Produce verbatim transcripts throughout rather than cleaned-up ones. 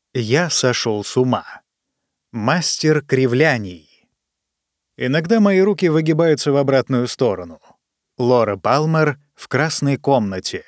Я сошел с ума. Мастер кривляний. Иногда мои руки выгибаются в обратную сторону. Лора Палмер в «Красной комнате».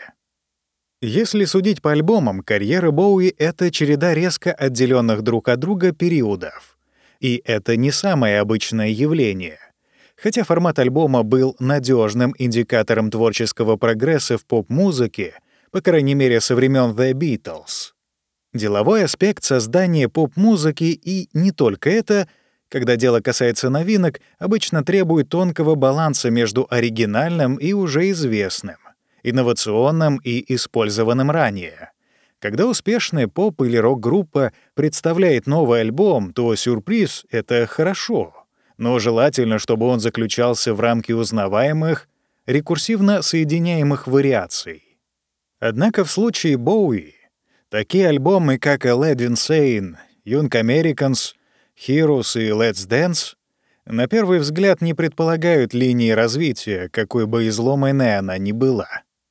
Если судить по альбомам, карьера Боуи — это череда резко отделенных друг от друга периодов. И это не самое обычное явление. Хотя формат альбома был надежным индикатором творческого прогресса в поп-музыке, по крайней мере, со времен The Beatles. Деловой аспект создания поп-музыки и не только это, когда дело касается новинок, обычно требует тонкого баланса между оригинальным и уже известным, инновационным и использованным ранее. Когда успешная поп- или рок-группа представляет новый альбом, то сюрприз — это хорошо, но желательно, чтобы он заключался в рамки узнаваемых, рекурсивно соединяемых вариаций. Однако в случае Боуи такие альбомы, как «Led Insane», «Young Americans», «Heroes» и «Let's Dance» на первый взгляд не предполагают линии развития, какой бы изломанной она ни была.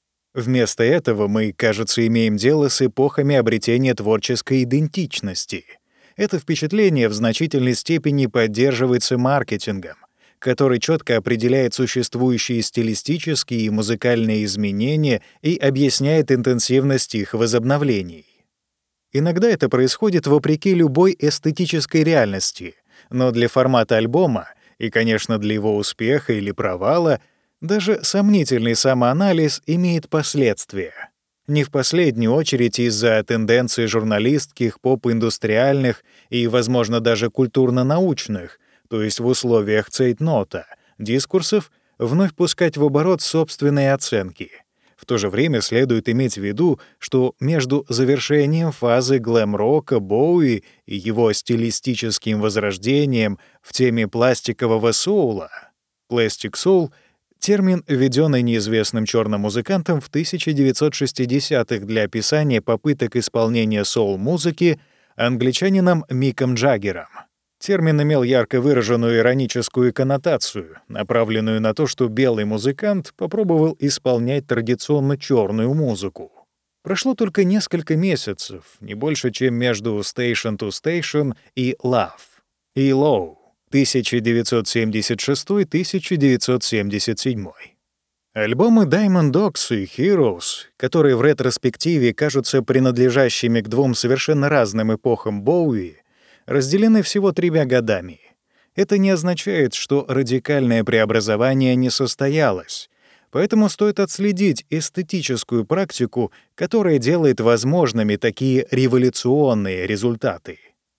Вместо этого мы, кажется, имеем дело с эпохами обретения творческой идентичности. Это впечатление в значительной степени поддерживается маркетингом, который четко определяет существующие стилистические и музыкальные изменения и объясняет интенсивность их возобновлений. Иногда это происходит вопреки любой эстетической реальности, но для формата альбома и, конечно, для его успеха или провала даже сомнительный самоанализ имеет последствия. Не в последнюю очередь из-за тенденций журналистских, поп-индустриальных и, возможно, даже культурно-научных, то есть в условиях цейтнота, дискурсов, вновь пускать в оборот собственные оценки. В то же время следует иметь в виду, что между завершением фазы глэм-рока Боуи и его стилистическим возрождением в теме пластикового соула (Plastic Soul) термин, введенный неизвестным черным музыкантом в тысяча девятьсот шестидесятых для описания попыток исполнения соул-музыки англичанином Миком Джаггером. Термин имел ярко выраженную ироническую коннотацию, направленную на то, что белый музыкант попробовал исполнять традиционно черную музыку. Прошло только несколько месяцев, не больше, чем между «Station to Station» и «Love» и «Low» тысяча девятьсот семьдесят шестой — тысяча девятьсот семьдесят седьмой. Альбомы Diamond Dogs и Heroes, которые в ретроспективе кажутся принадлежащими к двум совершенно разным эпохам Боуи, разделены всего тремя годами. Это не означает, что радикальное преобразование не состоялось, поэтому стоит отследить эстетическую практику, которая делает возможными такие революционные результаты.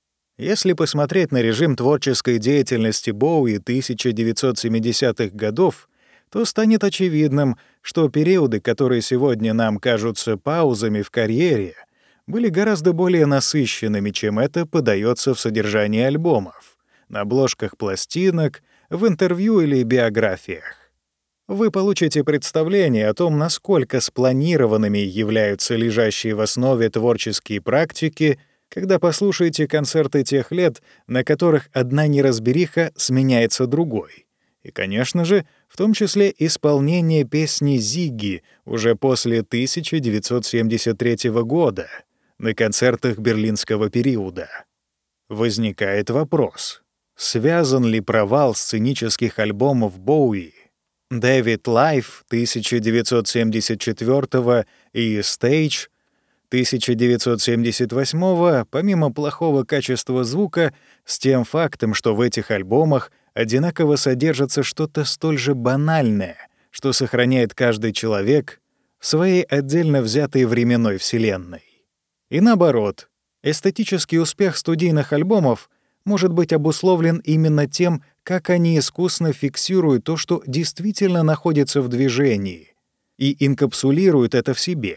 Если посмотреть на режим творческой деятельности Боуи тысяча девятьсот семидесятых годов, то станет очевидным, что периоды, которые сегодня нам кажутся паузами в карьере, были гораздо более насыщенными, чем это подается в содержании альбомов, на обложках пластинок, в интервью или биографиях. Вы получите представление о том, насколько спланированными являются лежащие в основе творческие практики, когда послушаете концерты тех лет, на которых одна неразбериха сменяется другой. И, конечно же, в том числе исполнение песни «Зигги» уже после тысяча девятьсот семьдесят третьего года, на концертах берлинского периода. Возникает вопрос, связан ли провал сценических альбомов Боуи «David Life» тысяча девятьсот семьдесят четвёртого и «Stage» тысяча девятьсот семьдесят восьмого, помимо плохого качества звука, с тем фактом, что в этих альбомах одинаково содержится что-то столь же банальное, что сохраняет каждый человек в своей отдельно взятой временной вселенной. И наоборот, эстетический успех студийных альбомов может быть обусловлен именно тем, как они искусно фиксируют то, что действительно находится в движении, и инкапсулируют это в себе.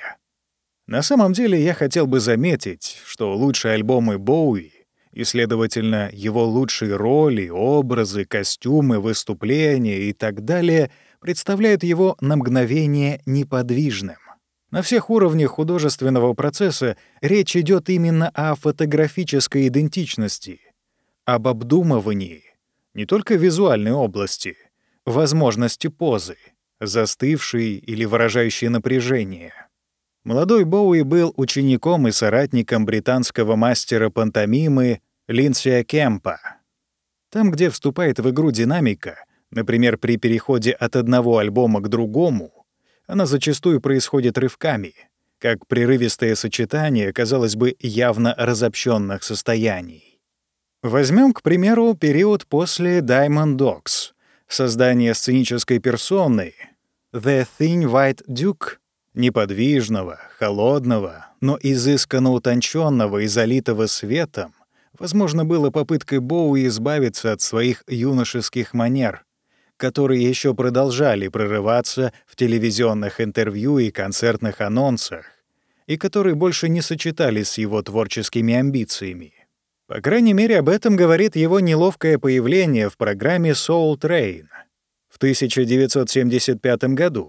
На самом деле я хотел бы заметить, что лучшие альбомы Боуи, и, следовательно, его лучшие роли, образы, костюмы, выступления и так далее, представляют его на мгновение неподвижным. На всех уровнях художественного процесса речь идет именно о фотографической идентичности, об обдумывании не только визуальной области, возможности позы, застывшей или выражающей напряжение. Молодой Боуи был учеником и соратником британского мастера пантомимы Линдсея Кемпа. Там, где вступает в игру динамика, например, при переходе от одного альбома к другому, она зачастую происходит рывками, как прерывистое сочетание, казалось бы, явно разобщенных состояний. Возьмем, к примеру, период после Diamond Dogs, создание сценической персоны The Thin White Duke, неподвижного, холодного, но изысканно утонченного и залитого светом, возможно, было попыткой Боуи избавиться от своих юношеских манер, которые еще продолжали прорываться в телевизионных интервью и концертных анонсах, и которые больше не сочетались с его творческими амбициями. По крайней мере, об этом говорит его неловкое появление в программе Soul Train в тысяча девятьсот семьдесят пятом году.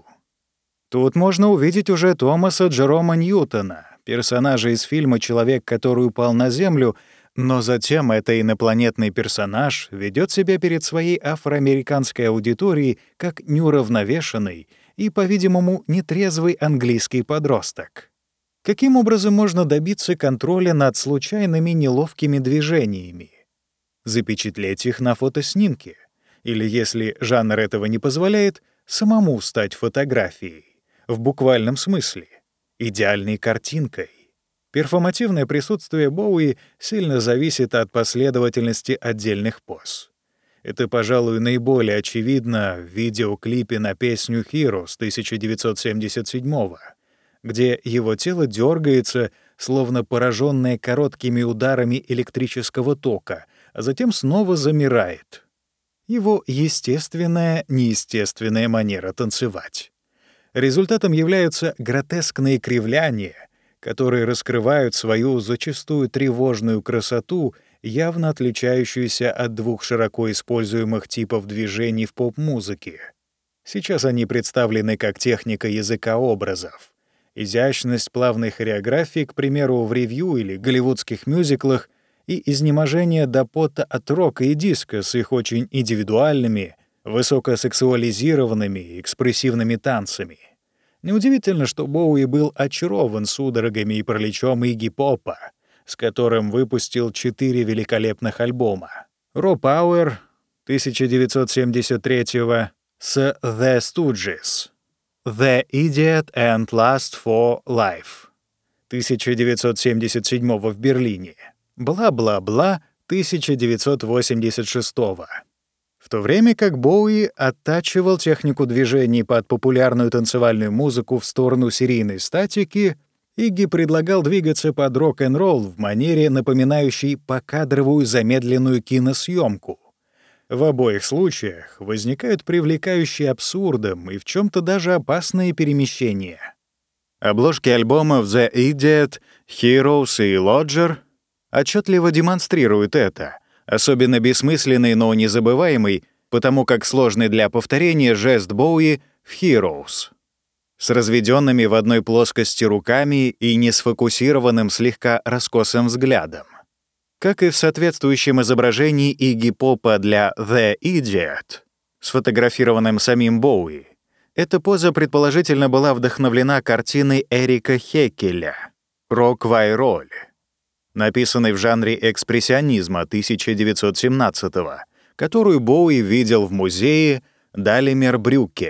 Тут можно увидеть уже Томаса Джерома Ньютона, персонажа из фильма «Человек, который упал на Землю», но затем этот инопланетный персонаж ведет себя перед своей афроамериканской аудиторией как неуравновешенный и, по-видимому, нетрезвый английский подросток. Каким образом можно добиться контроля над случайными неловкими движениями? Запечатлеть их на фотоснимке. Или, если жанр этого не позволяет, самому стать фотографией. В буквальном смысле. Идеальной картинкой. Перформативное присутствие Боуи сильно зависит от последовательности отдельных поз. Это, пожалуй, наиболее очевидно в видеоклипе на песню «Heroes» тысяча девятьсот семьдесят седьмого, где его тело дергается, словно пораженное короткими ударами электрического тока, а затем снова замирает. Его естественная, неестественная манера танцевать. Результатом являются гротескные кривляния, которые раскрывают свою зачастую тревожную красоту, явно отличающуюся от двух широко используемых типов движений в поп-музыке. Сейчас они представлены как техника языка образов. Изящность плавной хореографии, к примеру, в ревью или голливудских мюзиклах, и изнеможение до пота от рока и диска с их очень индивидуальными, высокосексуализированными и экспрессивными танцами. Неудивительно, что Боуи был очарован судорогами и параличом игги-попа, с которым выпустил четыре великолепных альбома. «Raw Power» тысяча девятьсот семьдесят третьего с «The Stooges», «The Idiot and Lust for Life» тысяча девятьсот семьдесят седьмого в Берлине, «Бла-бла-бла» тысяча девятьсот восемьдесят шестого. В то время как Боуи оттачивал технику движений под популярную танцевальную музыку в сторону серийной статики, Игги предлагал двигаться под рок-н-ролл в манере, напоминающей покадровую замедленную киносъемку. В обоих случаях возникают привлекающие абсурдом и в чем-то даже опасные перемещения. Обложки альбомов The Idiot, Heroes и Lodger отчетливо демонстрируют это, особенно бессмысленный, но незабываемый, потому как сложный для повторения жест Боуи в «Heroes». С разведенными в одной плоскости руками и несфокусированным слегка раскосым взглядом. Как и в соответствующем изображении Игги Попа для «The Idiot», сфотографированным самим Боуи, эта поза предположительно была вдохновлена картиной Эрика Хеккеля «Рок-вай-роль», написанной в жанре экспрессионизма тысяча девятьсот семнадцатого, которую Боуи видел в музее Далимер-Брюке.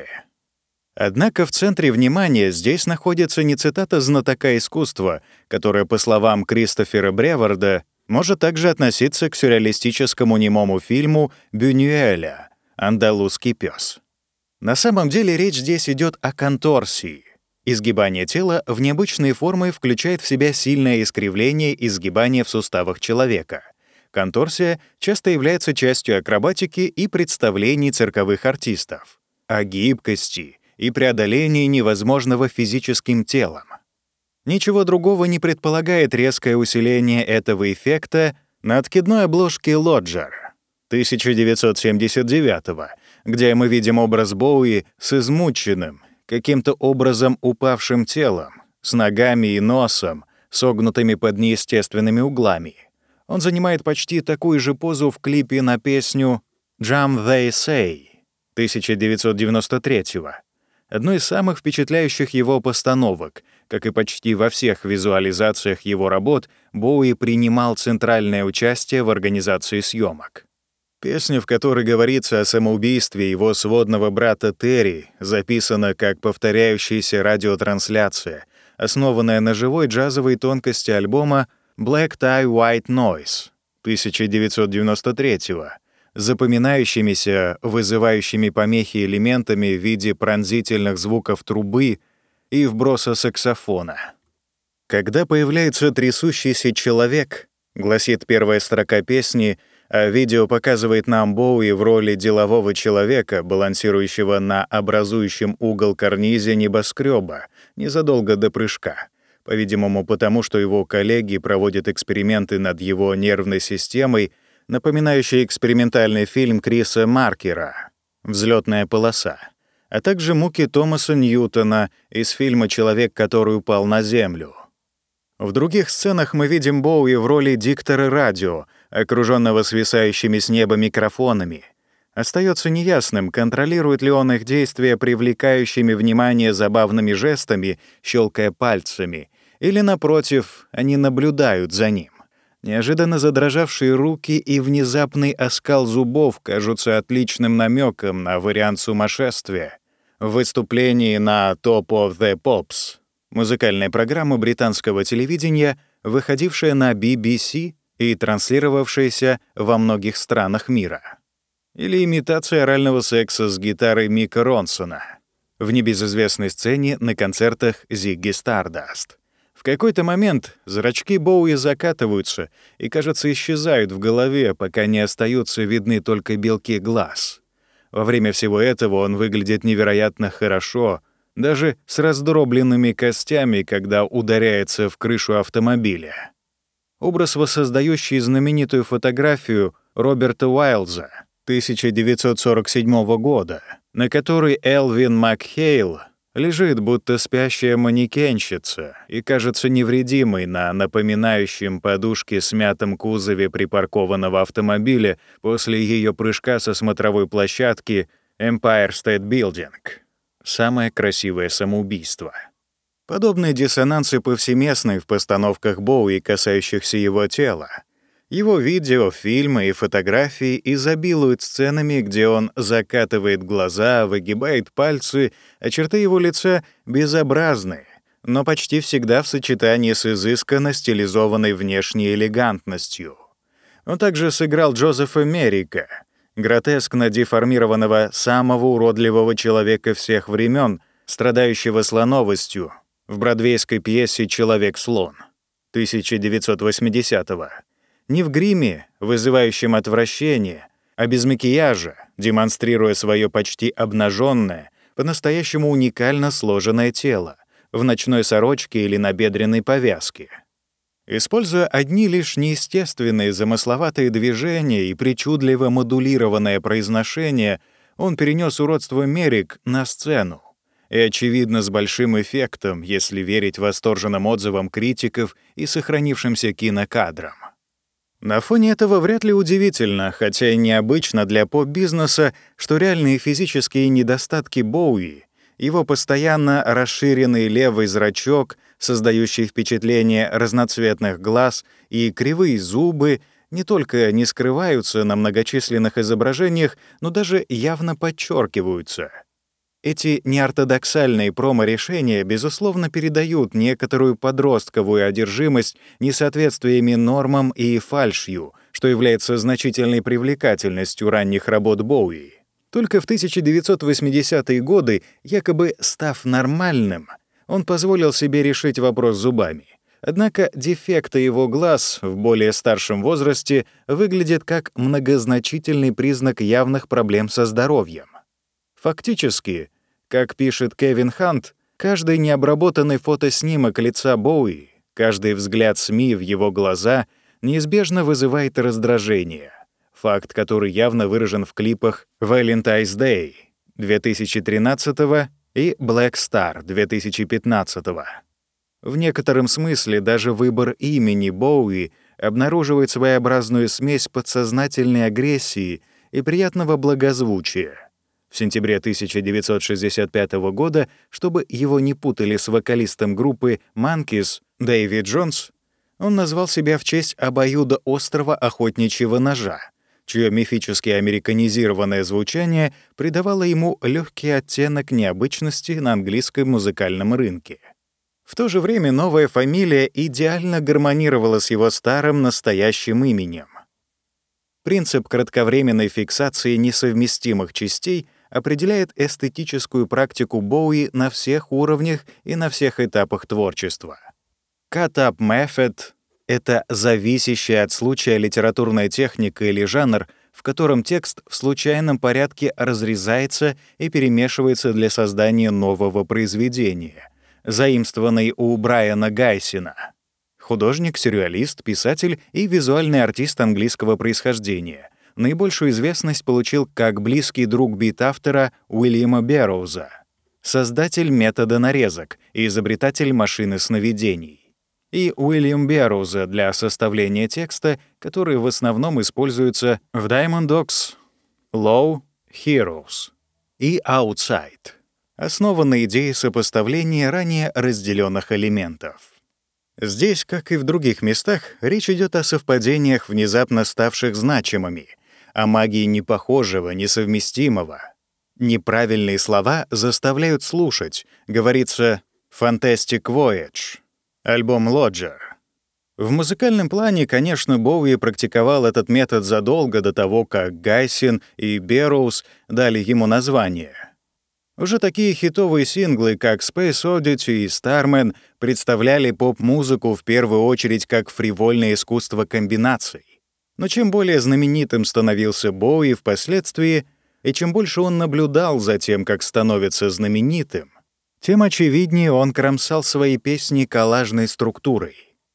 Однако в центре внимания здесь находится не цитата знатока искусства, которая, по словам Кристофера Бреварда, может также относиться к сюрреалистическому немому фильму Бюнюэля «Андалузский пес». На самом деле речь здесь идет о конторсии. Изгибание тела в необычные формы включает в себя сильное искривление и сгибание в суставах человека. Конторсия часто является частью акробатики и представлений цирковых артистов. О гибкости и преодолении невозможного физическим телом. Ничего другого не предполагает резкое усиление этого эффекта на откидной обложке Lodger тысяча девятьсот семьдесят девятого, где мы видим образ Боуи с измученным, каким-то образом упавшим телом, с ногами и носом, согнутыми под неестественными углами. Он занимает почти такую же позу в клипе на песню «Jump They Say» тысяча девятьсот девяносто третьего, одной из самых впечатляющих его постановок. Как и почти во всех визуализациях его работ, Боуи принимал центральное участие в организации съемок. Песня, в которой говорится о самоубийстве его сводного брата Терри, записана как повторяющаяся радиотрансляция, основанная на живой джазовой тонкости альбома «Black Tie White Noise» тысяча девятьсот девяносто третьего, запоминающимися, вызывающими помехи элементами в виде пронзительных звуков трубы и вброса саксофона. «Когда появляется трясущийся человек», — гласит первая строка песни, а видео показывает нам Боуи в роли делового человека, балансирующего на образующем угол карнизе небоскреба незадолго до прыжка, по-видимому, потому что его коллеги проводят эксперименты над его нервной системой, напоминающие экспериментальный фильм Криса Маркера «Взлетная полоса», а также муки Томаса Ньютона из фильма «Человек, который упал на землю». В других сценах мы видим Боуи в роли диктора радио, окружённого свисающими с неба микрофонами. Остается неясным, контролирует ли он их действия привлекающими внимание забавными жестами, щелкая пальцами, или, напротив, они наблюдают за ним. Неожиданно задрожавшие руки и внезапный оскал зубов кажутся отличным намеком на вариант сумасшествия. В выступлении на Top of the Pops, музыкальная программа британского телевидения, выходившая на би би си и транслировавшаяся во многих странах мира. Или имитация орального секса с гитарой Мика Ронсона в небезызвестной сцене на концертах Зигги Стардаст. В какой-то момент зрачки Боуи закатываются и, кажется, исчезают в голове, пока не остаются видны только белки глаз. Во время всего этого он выглядит невероятно хорошо, даже с раздробленными костями, когда ударяется в крышу автомобиля. Образ, воссоздающий знаменитую фотографию Роберта Уайлза тысяча девятьсот сорок седьмого года, на которой Элвин Макхейл лежит, будто спящая манекенщица, и кажется невредимой на напоминающем подушке смятом кузове припаркованного автомобиля после ее прыжка со смотровой площадки Empire State Building. Самое красивое самоубийство. Подобные диссонансы повсеместны в постановках Боуи, касающихся его тела. Его видео, фильмы и фотографии изобилуют сценами, где он закатывает глаза, выгибает пальцы, а черты его лица безобразны, но почти всегда в сочетании с изысканно стилизованной внешней элегантностью. Он также сыграл Джозефа Меррика, гротескно деформированного самого уродливого человека всех времен, страдающего слоновостью, в бродвейской пьесе «Человек-слон» тысяча девятьсот восьмидесятого. Не в гриме, вызывающем отвращение, а без макияжа, демонстрируя свое почти обнаженное, по-настоящему уникально сложенное тело, в ночной сорочке или набедренной повязке. Используя одни лишь неестественные замысловатые движения и причудливо модулированное произношение, он перенес уродство Меррик на сцену. И, очевидно, с большим эффектом, если верить восторженным отзывам критиков и сохранившимся кинокадрам. На фоне этого вряд ли удивительно, хотя и необычно для поп-бизнеса, что реальные физические недостатки Боуи, его постоянно расширенный левый зрачок, создающий впечатление разноцветных глаз, и кривые зубы не только не скрываются на многочисленных изображениях, но даже явно подчеркиваются. Эти неортодоксальные промо-решения, безусловно, передают некоторую подростковую одержимость несоответствиями нормам и фальшью, что является значительной привлекательностью ранних работ Боуи. Только в тысяча девятьсот восьмидесятые годы, якобы став нормальным, он позволил себе решить вопрос зубами. Однако дефекты его глаз в более старшем возрасте выглядят как многозначительный признак явных проблем со здоровьем. Фактически, как пишет Кевин Хант, каждый необработанный фотоснимок лица Боуи, каждый взгляд СМИ в его глаза неизбежно вызывает раздражение. Факт, который явно выражен в клипах «Valentine's Day» две тысячи тринадцатого и «Black Star» две тысячи пятнадцатого. В некотором смысле даже выбор имени Боуи обнаруживает своеобразную смесь подсознательной агрессии и приятного благозвучия. В сентябре тысяча девятьсот шестьдесят пятого года, чтобы его не путали с вокалистом группы Monkees Дэйви Джонс, он назвал себя в честь обоюдоострого охотничьего ножа, чье мифически американизированное звучание придавало ему легкий оттенок необычности на английском музыкальном рынке. В то же время новая фамилия идеально гармонировала с его старым настоящим именем. Принцип кратковременной фиксации несовместимых частей определяет эстетическую практику Боуи на всех уровнях и на всех этапах творчества. Cut-up method — это зависящая от случая литературная техника или жанр, в котором текст в случайном порядке разрезается и перемешивается для создания нового произведения, заимствованный у Брайана Гайсина. Художник, сюрреалист, писатель и визуальный артист английского происхождения. Наибольшую известность получил как близкий друг бит-автора Уильяма Берроуза, создатель метода нарезок и изобретатель машины сновидений. И Уильям Берроуза для составления текста, который в основном используется в Diamond Dogs, Low, Heroes и Outside, основан на идее сопоставления ранее разделенных элементов. Здесь, как и в других местах, речь идет о совпадениях, внезапно ставших значимыми, о магии непохожего, несовместимого. Неправильные слова заставляют слушать, говорится «Fantastic Voyage», альбом Lodger. В музыкальном плане, конечно, Боуи практиковал этот метод задолго до того, как Гайсин и Берроуз дали ему название. Уже такие хитовые синглы, как Space Oddity и Starman, представляли поп-музыку в первую очередь как фривольное искусство комбинаций. Но чем более знаменитым становился Боуи впоследствии, и чем больше он наблюдал за тем, как становится знаменитым, тем очевиднее он кромсал свои песни коллажной структурой.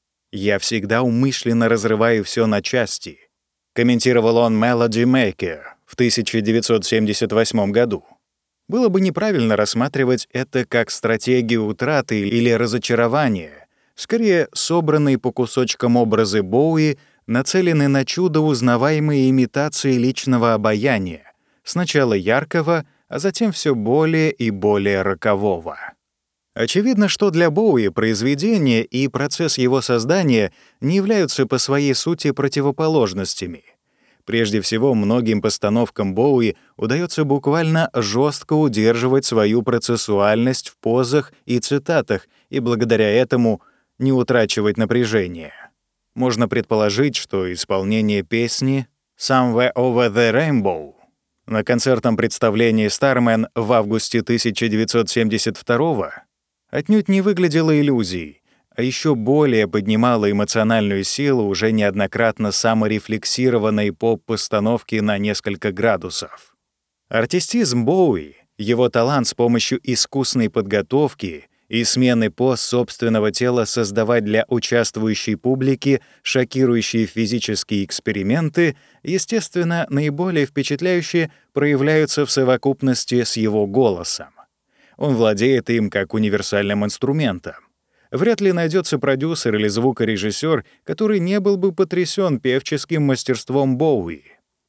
«Я всегда умышленно разрываю все на части», — комментировал он Melody Maker в тысяча девятьсот семьдесят восьмом году. Было бы неправильно рассматривать это как стратегию утраты или разочарования. Скорее, собранные по кусочкам образы Боуи нацелены на чудо-узнаваемые имитации личного обаяния, сначала яркого, а затем все более и более рокового. Очевидно, что для Боуи произведение и процесс его создания не являются по своей сути противоположностями. Прежде всего, многим постановкам Боуи удается буквально жестко удерживать свою процессуальность в позах и цитатах и благодаря этому не утрачивать напряжение. Можно предположить, что исполнение песни «Somewhere Over the Rainbow» на концертном представлении Starman в августе тысяча девятьсот семьдесят второго отнюдь не выглядело иллюзией, а еще более поднимала эмоциональную силу уже неоднократно саморефлексированной поп-постановки на несколько градусов. Артистизм Боуи, его талант с помощью искусной подготовки и смены поз собственного тела создавать для участвующей публики шокирующие физические эксперименты, естественно, наиболее впечатляюще проявляются в совокупности с его голосом. Он владеет им как универсальным инструментом. Вряд ли найдется продюсер или звукорежиссер, который не был бы потрясен певческим мастерством Боуи.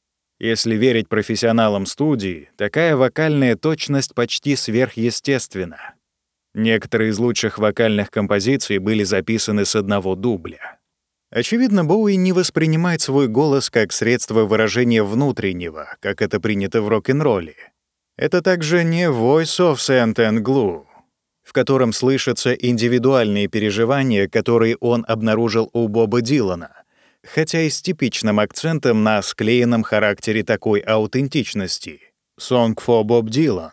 Если верить профессионалам студии, такая вокальная точность почти сверхъестественна. Некоторые из лучших вокальных композиций были записаны с одного дубля. Очевидно, Боуи не воспринимает свой голос как средство выражения внутреннего, как это принято в рок-н-ролле. Это также не «Voice of Sand and Glue», в котором слышатся индивидуальные переживания, которые он обнаружил у Боба Дилана, хотя и с типичным акцентом на склеенном характере такой аутентичности. «Song for Bob Dylan».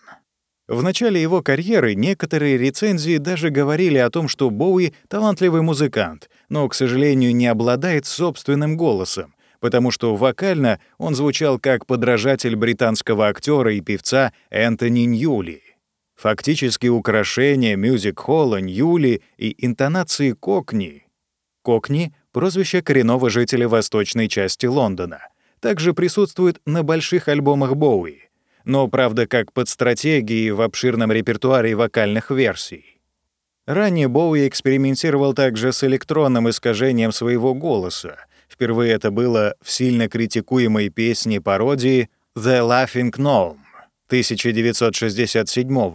В начале его карьеры некоторые рецензии даже говорили о том, что Боуи — талантливый музыкант, но, к сожалению, не обладает собственным голосом, потому что вокально он звучал как подражатель британского актера и певца Энтони Ньюли. Фактически украшения мюзик-холла Ньюли и интонации кокни. Кокни — прозвище коренного жителя восточной части Лондона. Также присутствует на больших альбомах Боуи, но, правда, как подстратегии в обширном репертуаре вокальных версий. Ранее Боуи экспериментировал также с электронным искажением своего голоса. Впервые это было в сильно критикуемой песне-пародии «The Laughing Gnome» тысяча девятьсот шестьдесят седьмой.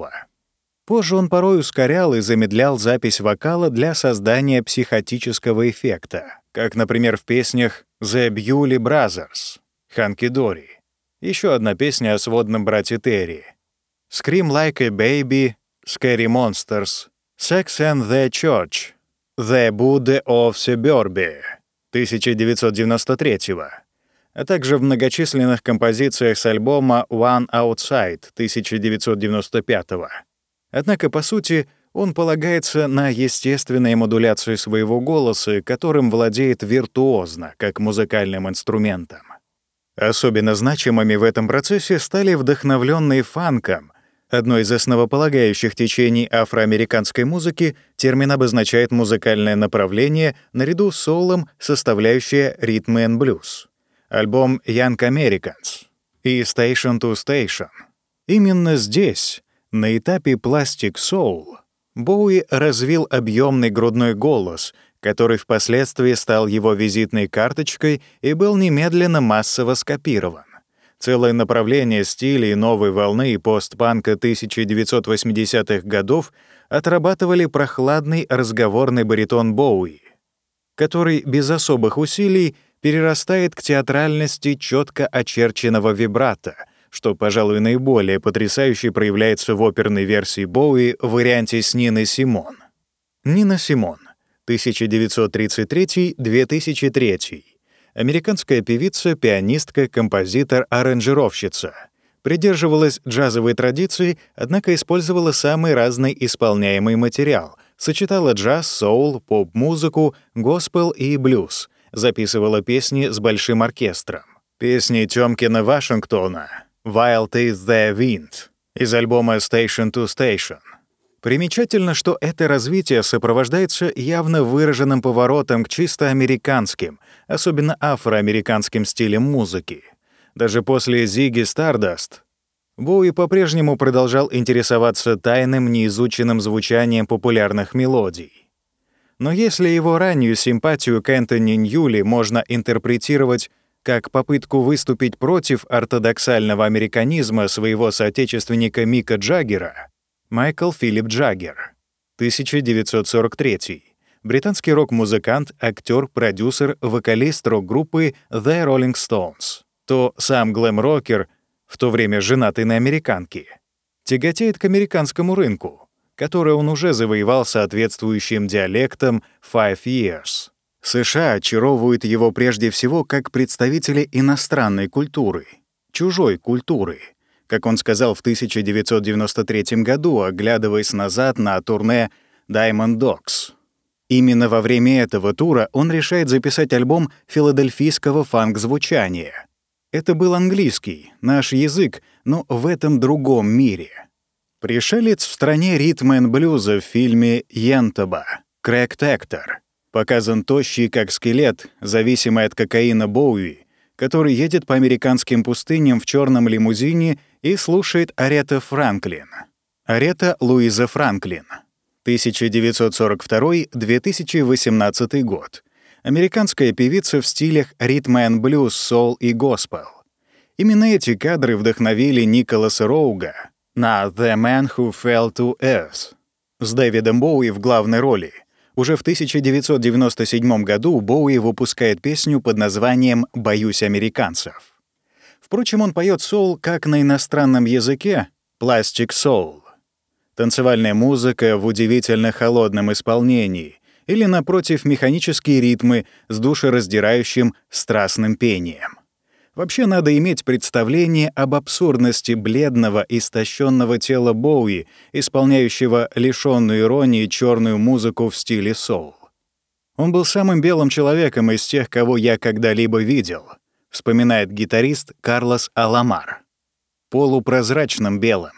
Позже он порой ускорял и замедлял запись вокала для создания психотического эффекта, как, например, в песнях «The Bewley Brothers», «Ханки Дори», еще одна песня о сводном брате Терри, «Scream Like a Baby», «Scary Monsters», «Sex and the Church», «The Buddha of Suburbia» тысяча девятьсот девяносто третьего, а также в многочисленных композициях с альбома «One Outside» тысяча девятьсот девяносто пятого. Однако, по сути, он полагается на естественные модуляции своего голоса, которым владеет виртуозно, как музыкальным инструментом. Особенно значимыми в этом процессе стали вдохновленные фанком. Одно из основополагающих течений афроамериканской музыки, термин обозначает музыкальное направление наряду с соулом, составляющее ритм and блюз. Альбом «Young Americans» и «Station to Station». Именно здесь, на этапе Plastic Soul, Боуи развил объемный грудной голос, который впоследствии стал его визитной карточкой и был немедленно массово скопирован. Целое направление стилей новой волны и постпанка тысяча девятьсот восьмидесятых годов отрабатывали прохладный разговорный баритон Боуи, который без особых усилий перерастает к театральности четко очерченного вибрато, что, пожалуй, наиболее потрясающе проявляется в оперной версии Боуи в варианте с Ниной Симон. Нина Симон, тысяча девятьсот тридцать третий — две тысячи третий. Американская певица, пианистка, композитор, аранжировщица. Придерживалась джазовой традиции, однако использовала самый разный исполняемый материал. Сочетала джаз, соул, поп-музыку, госпел и блюз. Записывала песни с большим оркестром. Песни Тёмкина Вашингтона «Wild is the Wind» из альбома «Station to Station». Примечательно, что это развитие сопровождается явно выраженным поворотом к чисто американским, особенно афроамериканским стилям музыки. Даже после «Зигги Стардаст» Боуи по-прежнему продолжал интересоваться тайным, неизученным звучанием популярных мелодий. Но если его раннюю симпатию к Энтони Ньюли можно интерпретировать как попытку выступить против ортодоксального американизма своего соотечественника Мика Джаггера, Майкл Филипп Джаггер, тысяча девятьсот сорок третий, британский рок-музыкант, актер, продюсер, вокалист рок-группы The Rolling Stones, то сам глэм-рокер, в то время женатый на американке, тяготеет к американскому рынку, который он уже завоевал соответствующим диалектом Five Years. США очаровывают его прежде всего как представители иностранной культуры, чужой культуры, как он сказал в тысяча девятьсот девяносто третьем году, оглядываясь назад на турне Diamond Dogs. Именно во время этого тура он решает записать альбом филадельфийского фанк-звучания. Это был английский, наш язык, но в этом другом мире. Пришелец в стране ритма и блюза в фильме «Йентоба» Крэг Тектор показан тощий, как скелет, зависимый от кокаина Боуи, который едет по американским пустыням в черном лимузине и слушает Арета Франклин. Арета Луиза Франклин. тысяча девятьсот сорок второй — две тысячи восемнадцатый год. Американская певица в стилях ритм энд блюз, соул и госпел. Именно эти кадры вдохновили Николаса Роуга на «The Man Who Fell to Earth» с Дэвидом Боуи в главной роли. Уже в тысяча девятьсот девяносто седьмом году Боуи выпускает песню под названием «Боюсь американцев». Впрочем, он поет соул как на иностранном языке — «Plastic Soul». Танцевальная музыка в удивительно холодном исполнении или, напротив, механические ритмы с душераздирающим страстным пением. Вообще надо иметь представление об абсурдности бледного, истощенного тела Боуи, исполняющего лишённую иронии черную музыку в стиле соул. «Он был самым белым человеком из тех, кого я когда-либо видел», вспоминает гитарист Карлос Аламар. «Полупрозрачным белым».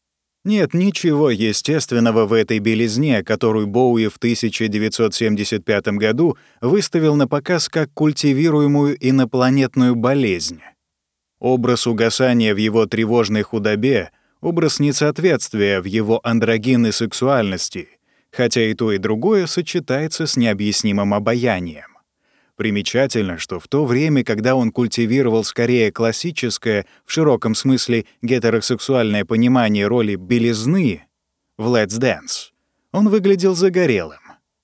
Нет ничего естественного в этой белизне, которую Боуи в тысяча девятьсот семьдесят пятом году выставил на показ как культивируемую инопланетную болезнь. Образ угасания в его тревожной худобе, образ несоответствия в его андрогинной сексуальности, хотя и то, и другое сочетается с необъяснимым обаянием. Примечательно, что в то время, когда он культивировал скорее классическое, в широком смысле гетеросексуальное понимание роли белизны в «Let's Dance», он выглядел загорелым.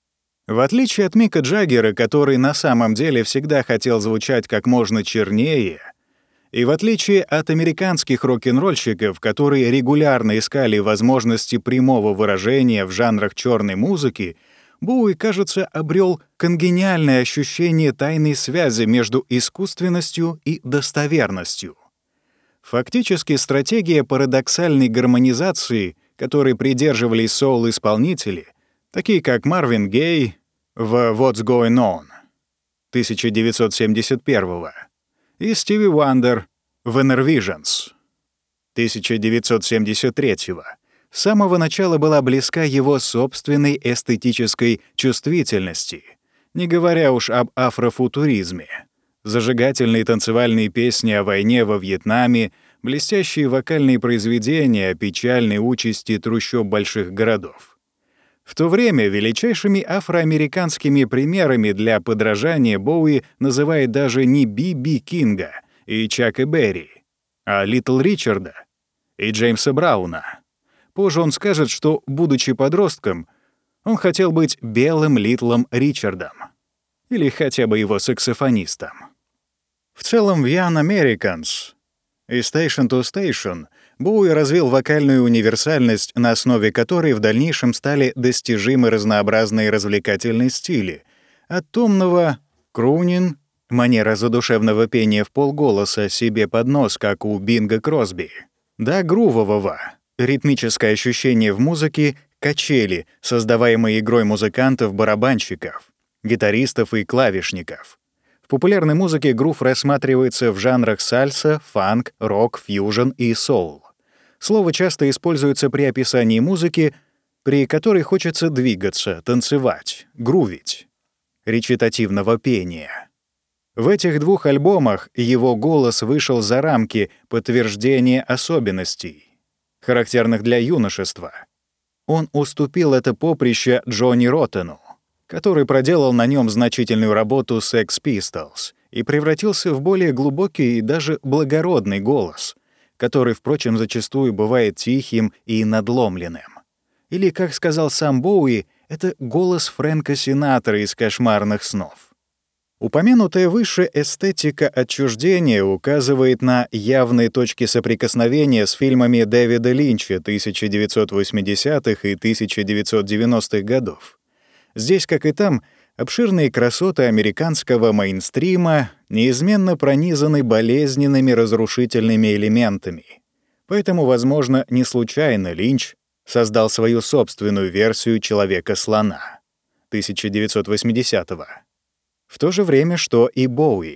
В отличие от Мика Джаггера, который на самом деле всегда хотел звучать как можно чернее, и в отличие от американских рок-н-ролльщиков, которые регулярно искали возможности прямого выражения в жанрах черной музыки, Боуи, кажется, обрел конгениальное ощущение тайной связи между искусственностью и достоверностью. Фактически стратегия парадоксальной гармонизации, которой придерживались соул-исполнители, такие как Марвин Гей в «What's Going On» тысяча девятьсот семьдесят первого и Стиви Вандер в «Inner Visions» тысяча девятьсот семьдесят третьего, с самого начала была близка его собственной эстетической чувствительности, не говоря уж об афрофутуризме. Зажигательные танцевальные песни о войне во Вьетнаме, блестящие вокальные произведения о печальной участи трущоб больших городов. В то время величайшими афроамериканскими примерами для подражания Боуи называет даже не Би Би Кинга и Чака Берри, а Литл Ричарда и Джеймса Брауна. Позже он скажет, что, будучи подростком, он хотел быть белым Литлом Ричардом или хотя бы его саксофонистом. В целом в Young Americans и Station to Station Боуи развил вокальную универсальность, на основе которой в дальнейшем стали достижимы разнообразные развлекательные стили, от томного крунин, манера задушевного пения в полголоса себе под нос, как у Бинга Кросби, до грувового, ритмическое ощущение в музыке, качели, создаваемые игрой музыкантов-барабанщиков, гитаристов и клавишников. В популярной музыке грув рассматривается в жанрах сальса, фанк, рок, фьюжн и соул. Слово часто используется при описании музыки, при которой хочется двигаться, танцевать, грувить, речитативного пения. В этих двух альбомах его голос вышел за рамки подтверждения особенностей, характерных для юношества. Он уступил это поприще Джонни Роттену, который проделал на нем значительную работу Sex Pistols и превратился в более глубокий и даже благородный голос, который, впрочем, зачастую бывает тихим и надломленным. Или, как сказал сам Боуи, это голос Фрэнка Синатра из «Кошмарных снов». Упомянутая выше эстетика отчуждения указывает на явные точки соприкосновения с фильмами Дэвида Линча тысяча девятьсот восьмидесятых и тысяча девятьсот девяностых годов. Здесь, как и там, обширные красоты американского мейнстрима неизменно пронизаны болезненными разрушительными элементами. Поэтому, возможно, не случайно Линч создал свою собственную версию «Человека-слона» тысяча девятьсот восьмидесятого. В то же время, что и Боуи.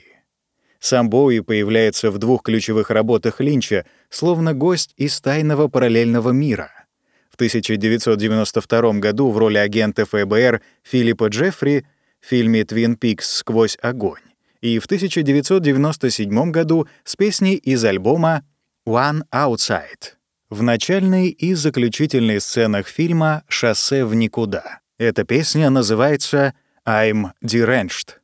Сам Боуи появляется в двух ключевых работах Линча, словно гость из тайного параллельного мира. В тысяча девятьсот девяносто втором году в роли агента эф бэ эр Филиппа Джеффри в фильме «Твин Пикс. Сквозь огонь» и в тысяча девятьсот девяносто седьмом году с песней из альбома «One Outside» в начальной и заключительной сценах фильма «Шоссе в никуда». Эта песня называется «I'm Deranged».